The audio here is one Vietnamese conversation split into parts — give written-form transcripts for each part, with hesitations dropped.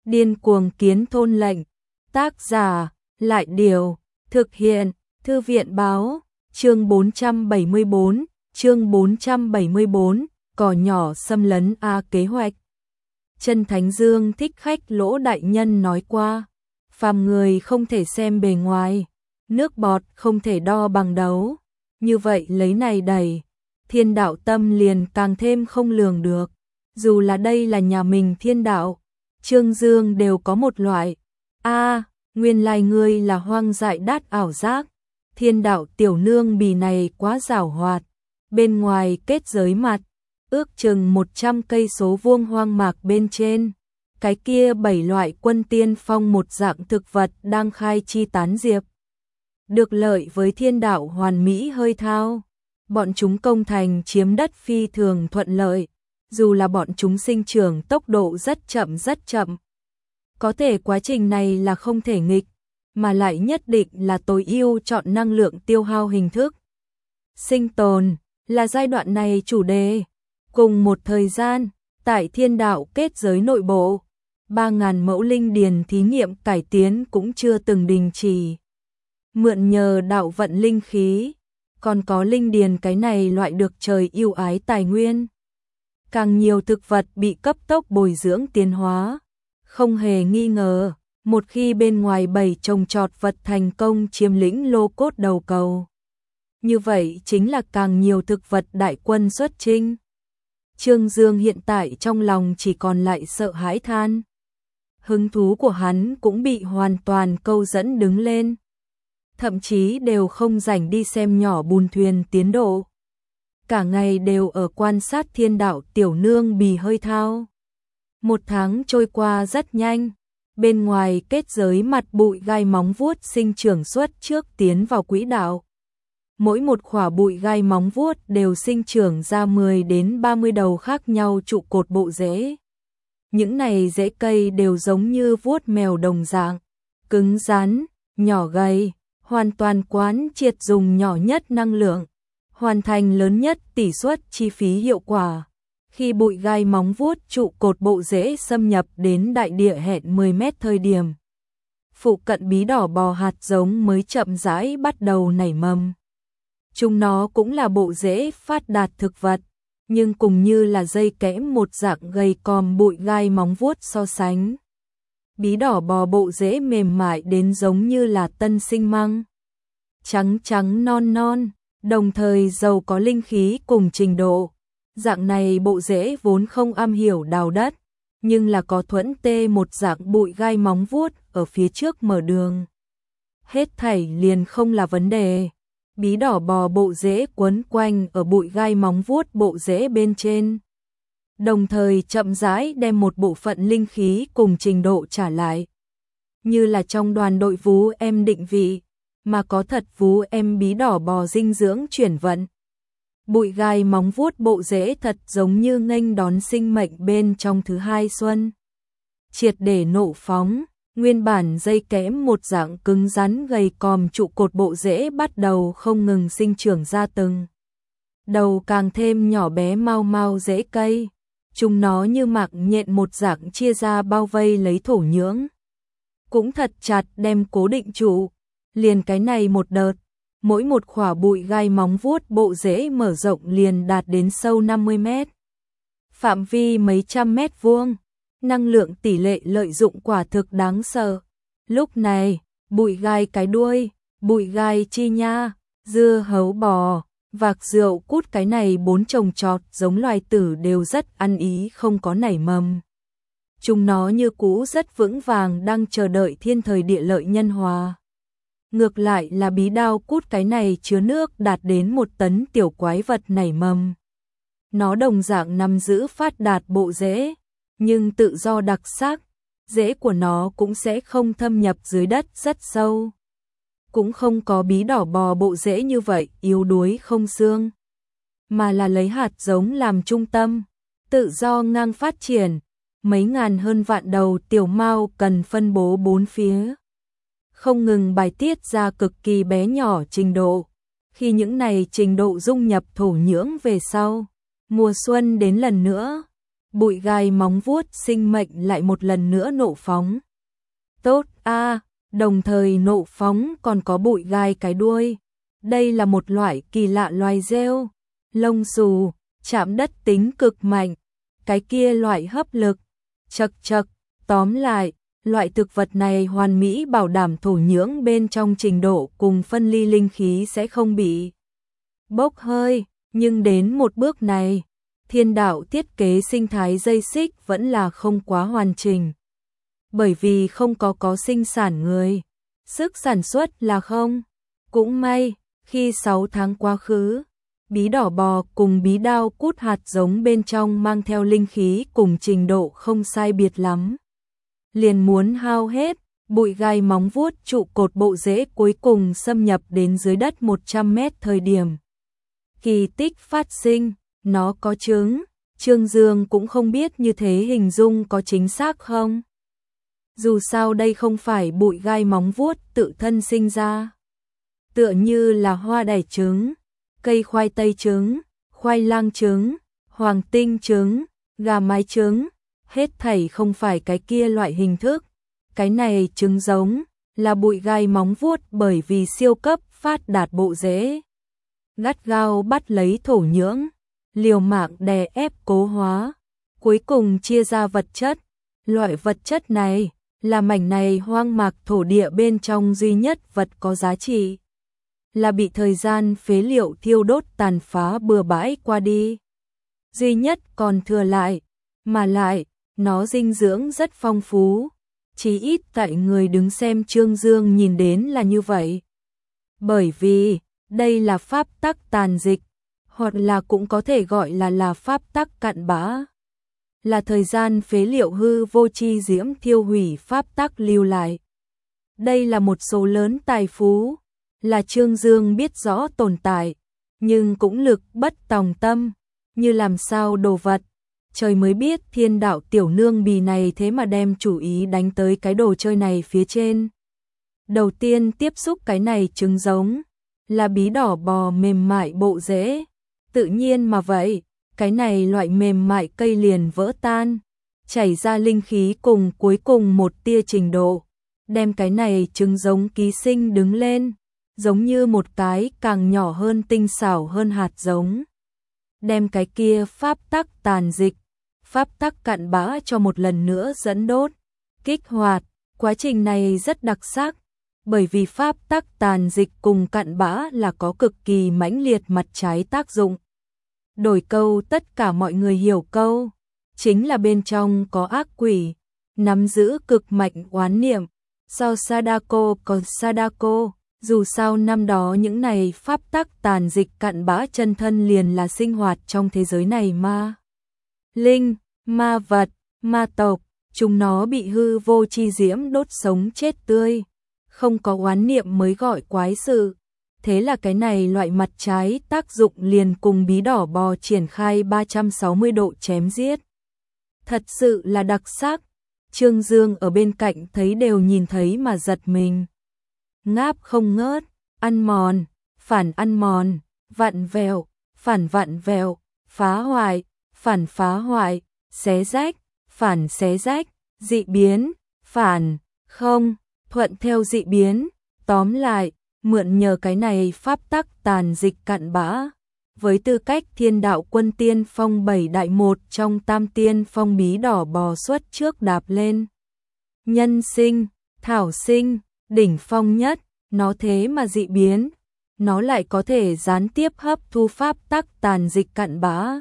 Điên cuồng kiến thôn lệnh. Tác giả, Lại Điều, thực hiện, Thư viện báo, chương 474, chương 474, cỏ nhỏ xâm lấn A kế hoạch. Chân Thánh Dương Thích Khách Lỗ đại nhân nói qua, phàm người không thể xem bề ngoài, nước bọt không thể đo bằng đấu, như vậy lấy này đẩy, thiên đạo tâm liền càng thêm không lường được, dù là đây là nhà mình thiên đạo, Trương Dương đều có một loại, nguyên lai ngươi là hoang dại đát ảo giác, thiên đạo tiểu nương bì này quá giảo hoạt, bên ngoài kết giới mặt, ước chừng 100 cây số vuông hoang mạc bên trên, cái kia 7 loại quân tiên phong một dạng thực vật đang khai chi tán diệp. Được lợi với thiên đạo hoàn mỹ hơi thao, bọn chúng công thành chiếm đất phi thường thuận lợi, dù là bọn chúng sinh trưởng tốc độ rất chậm. Có thể quá trình này là không thể nghịch, mà lại nhất định là tối ưu chọn năng lượng tiêu hao hình thức. Sinh tồn là giai đoạn này chủ đề. Cùng một thời gian, tại thiên đạo kết giới nội bộ, 3.000 mẫu linh điền thí nghiệm cải tiến cũng chưa từng đình chỉ. Mượn nhờ đạo vận linh khí, còn có linh điền cái này loại được trời yêu ái tài nguyên. Càng nhiều thực vật bị cấp tốc bồi dưỡng tiến hóa. Không hề nghi ngờ, một khi bên ngoài bầy trồng trọt vật thành công chiếm lĩnh lô cốt đầu cầu. Như vậy chính là càng nhiều thực vật đại quân xuất chinh. Trương Dương hiện tại trong lòng chỉ còn lại sợ hãi than. Hứng thú của hắn cũng bị hoàn toàn câu dẫn đứng lên. Thậm chí đều không rảnh đi xem nhỏ bùn thuyền tiến độ. Cả ngày đều ở quan sát thiên đạo tiểu nương bì hơi thao. 1 tháng trôi qua rất nhanh, bên ngoài kết giới mặt bụi gai móng vuốt sinh trưởng suốt trước tiến vào quỹ đạo. Mỗi một khỏa bụi gai móng vuốt đều sinh trưởng ra 10 đến 30 đầu khác nhau trụ cột bộ rễ. Những này rễ cây đều giống như vuốt mèo đồng dạng, cứng rắn, nhỏ gầy, hoàn toàn quán triệt dùng nhỏ nhất năng lượng, hoàn thành lớn nhất tỷ suất chi phí hiệu quả. Khi bụi gai móng vuốt trụ cột bộ rễ xâm nhập đến đại địa hẹn 10 mét thời điểm, phụ cận bí đỏ bò hạt giống mới chậm rãi bắt đầu nảy mầm. Chúng nó cũng là bộ rễ phát đạt thực vật, nhưng cùng như là dây kẽm một dạng gầy còm bụi gai móng vuốt so sánh. Bí đỏ bò bộ rễ mềm mại đến giống như là tân sinh măng. Trắng non, đồng thời giàu có linh khí cùng trình độ. Dạng này bộ rễ vốn không am hiểu đào đất, nhưng là có thuẫn tê một dạng bụi gai móng vuốt ở phía trước mở đường. Hết thảy liền không là vấn đề. Bí đỏ bò bộ rễ quấn quanh ở bụi gai móng vuốt bộ rễ bên trên. Đồng thời chậm rãi đem một bộ phận linh khí cùng trình độ trả lại. Như là trong đoàn đội vú em định vị, mà có thật vú em bí đỏ bò dinh dưỡng chuyển vận. Bụi gai móng vuốt bộ rễ thật giống như nghênh đón sinh mệnh bên trong thứ hai xuân. Triệt để nổ phóng, nguyên bản dây kẽm một dạng cứng rắn gầy còm trụ cột bộ rễ bắt đầu không ngừng sinh trưởng ra từng. Đầu càng thêm nhỏ bé mau rễ cây, chúng nó như mạng nhện một dạng chia ra bao vây lấy thổ nhưỡng. Cũng thật chặt đem cố định trụ, liền cái này một đợt. Mỗi một khỏa bụi gai móng vuốt bộ rễ mở rộng liền đạt đến sâu 50 mét. Phạm vi mấy trăm mét vuông, năng lượng tỷ lệ lợi dụng quả thực đáng sợ. Lúc này, bụi gai cái đuôi, bụi gai chi nha, dưa hấu bò, vạc rượu cút cái này 4 trồng trọt giống loài tử đều rất ăn ý không có nảy mầm. Chúng nó như cũ rất vững vàng đang chờ đợi thiên thời địa lợi nhân hòa. Ngược lại là bí đao cút cái này chứa nước đạt đến 1 tấn tiểu quái vật nảy mầm. Nó đồng dạng nắm giữ phát đạt bộ rễ, nhưng tự do đặc sắc, rễ của nó cũng sẽ không thâm nhập dưới đất rất sâu. Cũng không có bí đỏ bò bộ rễ như vậy yếu đuối không xương, mà là lấy hạt giống làm trung tâm, tự do ngang phát triển, mấy ngàn hơn vạn đầu tiểu mao cần phân bố 4 phía. Không ngừng bài tiết ra cực kỳ bé nhỏ trình độ. Khi những này trình độ dung nhập thổ nhưỡng về sau, mùa xuân đến lần nữa, bụi gai móng vuốt sinh mệnh lại một lần nữa nộ phóng. Tốt a, đồng thời nộ phóng còn có bụi gai cái đuôi. Đây là một loại kỳ lạ loài rêu, lông xù, chạm đất tính cực mạnh. Cái kia loại hấp lực, chật chật, tóm lại, loại thực vật này hoàn mỹ bảo đảm thổ nhưỡng bên trong trình độ cùng phân ly linh khí sẽ không bị bốc hơi, nhưng đến một bước này, thiên đạo thiết kế sinh thái dây xích vẫn là không quá hoàn chỉnh. Bởi vì không có sinh sản người, sức sản xuất là không. Cũng may, khi 6 tháng quá khứ, bí đỏ bò cùng bí đao cút hạt giống bên trong mang theo linh khí cùng trình độ không sai biệt lắm. Liền muốn hao hết, bụi gai móng vuốt trụ cột bộ rễ cuối cùng xâm nhập đến dưới đất 100 mét thời điểm. Kỳ tích phát sinh, nó có trứng, Trương Dương cũng không biết như thế hình dung có chính xác không. Dù sao đây không phải bụi gai móng vuốt tự thân sinh ra. Tựa như là hoa đẻ trứng, cây khoai tây trứng, khoai lang trứng, hoàng tinh trứng, gà mái trứng, hết thảy không phải cái kia loại hình thức. Cái này trứng giống là bụi gai móng vuốt bởi vì siêu cấp phát đạt bộ rễ. Gắt gao bắt lấy thổ nhưỡng, liều mạng đè ép cố hóa, cuối cùng chia ra vật chất. Loại vật chất này là mảnh này hoang mạc thổ địa bên trong duy nhất vật có giá trị. Là bị thời gian phế liệu thiêu đốt tàn phá bừa bãi qua đi. Duy nhất còn thừa lại, mà lại, nó dinh dưỡng rất phong phú. Chỉ ít tại người đứng xem Trương Dương nhìn đến là như vậy. Bởi vì, đây là pháp tắc tàn dịch, hoặc là cũng có thể gọi là pháp tắc cặn bã. Là thời gian phế liệu hư vô chi diễm thiêu hủy pháp tắc lưu lại. Đây là một số lớn tài phú, là Trương Dương biết rõ tồn tại, nhưng cũng lực bất tòng tâm, như làm sao đồ vật. Trời mới biết thiên đạo tiểu nương bì này thế mà đem chủ ý đánh tới cái đồ chơi này phía trên. Đầu tiên tiếp xúc cái này trứng giống, là bí đỏ bò mềm mại bộ rễ. Tự nhiên mà vậy, cái này loại mềm mại cây liền vỡ tan, chảy ra linh khí cùng cuối cùng một tia trình độ, đem cái này trứng giống ký sinh đứng lên, giống như một cái càng nhỏ hơn tinh xảo hơn hạt giống. Đem cái kia pháp tắc tàn dịch, pháp tắc cặn bã cho một lần nữa dẫn đốt, kích hoạt. Quá trình này rất đặc sắc, bởi vì pháp tắc tàn dịch cùng cặn bã là có cực kỳ mãnh liệt mặt trái tác dụng. Đổi câu tất cả mọi người hiểu câu, chính là bên trong có ác quỷ, nắm giữ cực mạnh oán niệm. So Sadako còn Sadako, dù sao năm đó những này pháp tắc tàn dịch cặn bã chân thân liền là sinh hoạt trong thế giới này ma. Linh, ma vật, ma tộc, chúng nó bị hư vô chi diễm đốt sống chết tươi, không có oán niệm mới gọi quái sự. Thế là cái này loại mặt trái tác dụng liền cùng bí đỏ bò triển khai 360 độ chém giết. Thật sự là đặc sắc. Trương Dương ở bên cạnh thấy đều nhìn thấy mà giật mình. Ngáp không ngớt, ăn mòn, phản ăn mòn, vặn vẹo, phản vặn vẹo, phá hoại, phản phá hoại, xé rách, phản xé rách, dị biến, phản, không, thuận theo dị biến. Tóm lại, mượn nhờ cái này pháp tắc tàn dịch cặn bã, với tư cách thiên đạo quân tiên phong 7 đại một trong tam tiên phong bí đỏ bò xuất trước đạp lên. Nhân sinh, thảo sinh, đỉnh phong nhất, nó thế mà dị biến, nó lại có thể gián tiếp hấp thu pháp tắc tàn dịch cặn bã.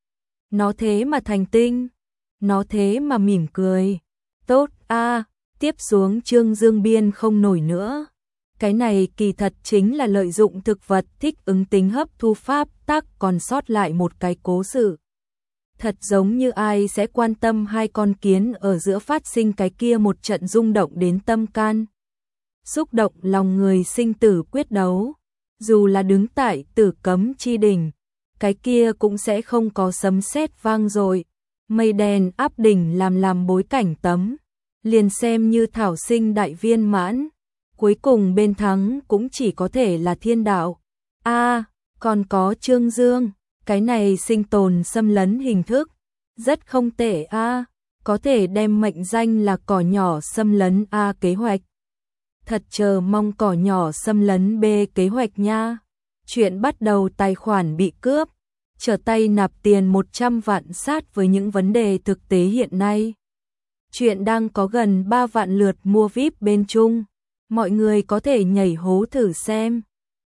Nó thế mà thành tinh, nó thế mà mỉm cười. Tốt a, tiếp xuống Trương Dương biên không nổi nữa. Cái này kỳ thật chính là lợi dụng thực vật thích ứng tính hấp thu pháp tắc còn sót lại một cái cố sự. Thật giống như ai sẽ quan tâm hai con kiến ở giữa phát sinh cái kia một trận rung động đến tâm can. Xúc động lòng người sinh tử quyết đấu. Dù là đứng tại tử cấm chi đỉnh, cái kia cũng sẽ không có sấm sét vang rồi. Mây đen áp đỉnh làm bối cảnh tấm. Liền xem như thảo sinh đại viên mãn. Cuối cùng bên thắng cũng chỉ có thể là thiên đạo. A, còn có Trương Dương, cái này sinh tồn xâm lấn hình thức, Rất không tệ a, có thể đem mệnh danh là cỏ nhỏ xâm lấn A kế hoạch. Thật chờ mong cỏ nhỏ xâm lấn B kế hoạch nha. Chuyện bắt đầu tài khoản bị cướp, trở tay nạp tiền 100 vạn sát với những vấn đề thực tế hiện nay. Chuyện đang có gần 3 vạn lượt mua VIP bên Trung. Mọi người có thể nhảy hố thử xem.